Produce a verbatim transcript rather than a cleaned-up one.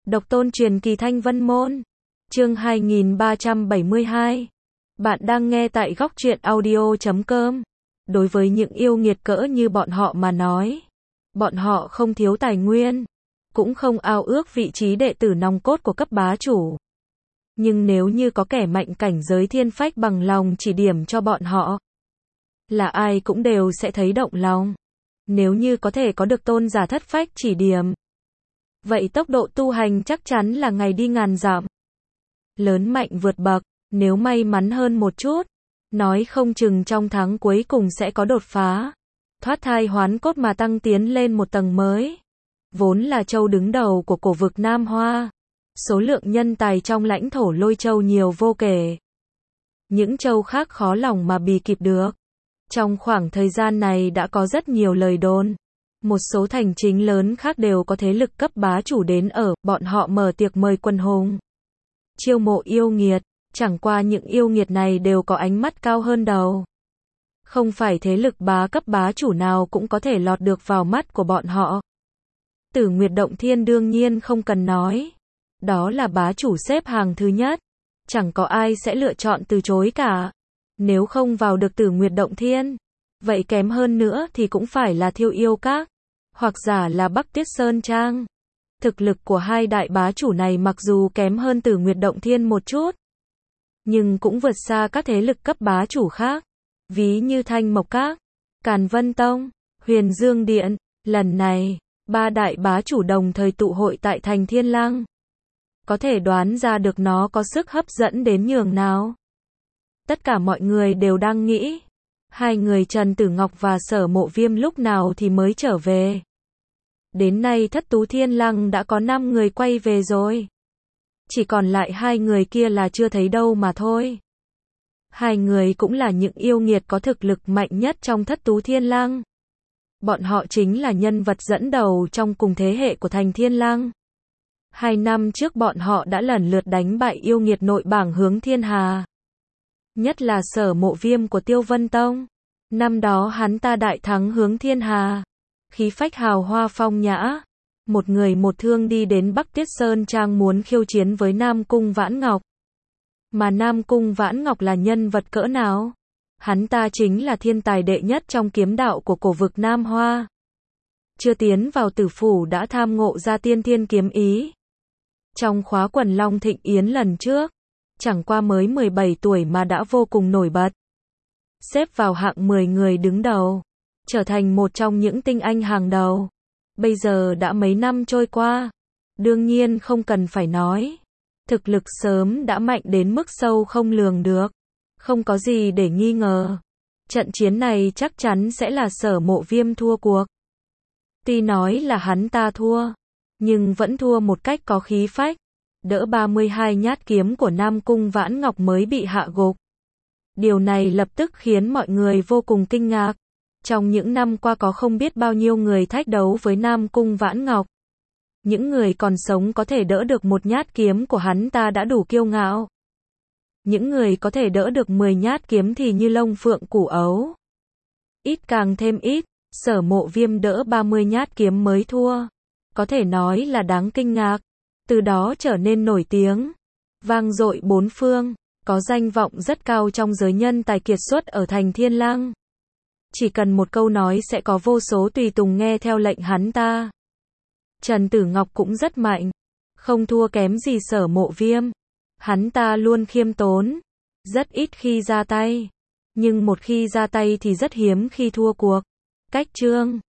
Độc tôn truyền kỳ Thanh Vân Môn. Chương hai nghìn ba trăm bảy mươi hai. Bạn đang nghe tại góc truyện audio chấm com. Đối với những yêu nghiệt cỡ như bọn họ mà nói, bọn họ không thiếu tài nguyên, cũng không ao ước vị trí đệ tử nòng cốt của cấp bá chủ. Nhưng nếu như có kẻ mạnh cảnh giới thiên phách bằng lòng chỉ điểm cho bọn họ, là ai cũng đều sẽ thấy động lòng. Nếu như có thể có được tôn giả thất phách chỉ điểm, vậy tốc độ tu hành chắc chắn là ngày đi ngàn dặm. Lớn mạnh vượt bậc, nếu may mắn hơn một chút, nói không chừng trong tháng cuối cùng sẽ có đột phá, thoát thai hoán cốt mà tăng tiến lên một tầng mới. Vốn là châu đứng đầu của cổ vực Nam Hoa, số lượng nhân tài trong lãnh thổ Lôi Châu nhiều vô kể. Những châu khác khó lòng mà bì kịp được. Trong khoảng thời gian này đã có rất nhiều lời đồn. Một số thành chính lớn khác đều có thế lực cấp bá chủ đến ở, bọn họ mở tiệc mời quân hùng, chiêu mộ yêu nghiệt, chẳng qua những yêu nghiệt này đều có ánh mắt cao hơn đầu. Không phải thế lực bá cấp bá chủ nào cũng có thể lọt được vào mắt của bọn họ. Tử Nguyệt Động Thiên đương nhiên không cần nói. Đó là bá chủ xếp hàng thứ nhất. Chẳng có ai sẽ lựa chọn từ chối cả. Nếu không vào được Tử Nguyệt Động Thiên, vậy kém hơn nữa thì cũng phải là Thiêu Yêu Các, hoặc giả là Bắc Tuyết Sơn Trang. Thực lực của hai đại bá chủ này mặc dù kém hơn Tử Nguyệt Động Thiên một chút, nhưng cũng vượt xa các thế lực cấp bá chủ khác. Ví như Thanh Mộc Các, Càn Vân Tông, Huyền Dương Điện. Lần này, ba đại bá chủ đồng thời tụ hội tại thành Thiên Lăng. Có thể đoán ra được nó có sức hấp dẫn đến nhường nào. Tất cả mọi người đều đang nghĩ, hai người Trần Tử Ngọc và Sở Mộ Viêm lúc nào thì mới trở về. Đến nay Thất Tú Thiên Lăng đã có năm người quay về rồi. Chỉ còn lại hai người kia là chưa thấy đâu mà thôi. Hai người cũng là những yêu nghiệt có thực lực mạnh nhất trong Thất Tú Thiên Lăng. Bọn họ chính là nhân vật dẫn đầu trong cùng thế hệ của thành Thiên Lăng. Hai năm trước bọn họ đã lần lượt đánh bại yêu nghiệt nội bảng Hướng Thiên Hà. Nhất là Sở Mộ Viêm của Tiêu Vân Tông. Năm đó hắn ta đại thắng Hướng Thiên Hà. Khí phách hào hoa phong nhã. Một người một thương đi đến Bắc Tuyết Sơn Trang muốn khiêu chiến với Nam Cung Vãn Ngọc. Mà Nam Cung Vãn Ngọc là nhân vật cỡ nào? Hắn ta chính là thiên tài đệ nhất trong kiếm đạo của cổ vực Nam Hoa. Chưa tiến vào tử phủ đã tham ngộ ra tiên thiên kiếm ý. Trong khóa quần Long Thịnh Yến lần trước, chẳng qua mới mười bảy tuổi mà đã vô cùng nổi bật. Xếp vào hạng mười người đứng đầu, trở thành một trong những tinh anh hàng đầu. Bây giờ đã mấy năm trôi qua, đương nhiên không cần phải nói. Thực lực sớm đã mạnh đến mức sâu không lường được. Không có gì để nghi ngờ. Trận chiến này chắc chắn sẽ là Sở Mộ Viêm thua cuộc. Tuy nói là hắn ta thua, nhưng vẫn thua một cách có khí phách. Đỡ ba mươi hai nhát kiếm của Nam Cung Vãn Ngọc mới bị hạ gục. Điều này lập tức khiến mọi người vô cùng kinh ngạc. Trong những năm qua có không biết bao nhiêu người thách đấu với Nam Cung Vãn Ngọc. Những người còn sống có thể đỡ được một nhát kiếm của hắn ta đã đủ kiêu ngạo. Những người có thể đỡ được mười nhát kiếm thì như lông phượng củ ấu. Ít càng thêm ít, Sở Mộ Viêm đỡ ba mươi nhát kiếm mới thua. Có thể nói là đáng kinh ngạc. Từ đó trở nên nổi tiếng, vang dội bốn phương, có danh vọng rất cao trong giới nhân tài kiệt xuất ở thành Thiên Lăng. Chỉ cần một câu nói sẽ có vô số tùy tùng nghe theo lệnh hắn ta. Trần Tử Ngọc cũng rất mạnh, không thua kém gì Sở Mộ Viêm. Hắn ta luôn khiêm tốn, rất ít khi ra tay, nhưng một khi ra tay thì rất hiếm khi thua cuộc. Cách chương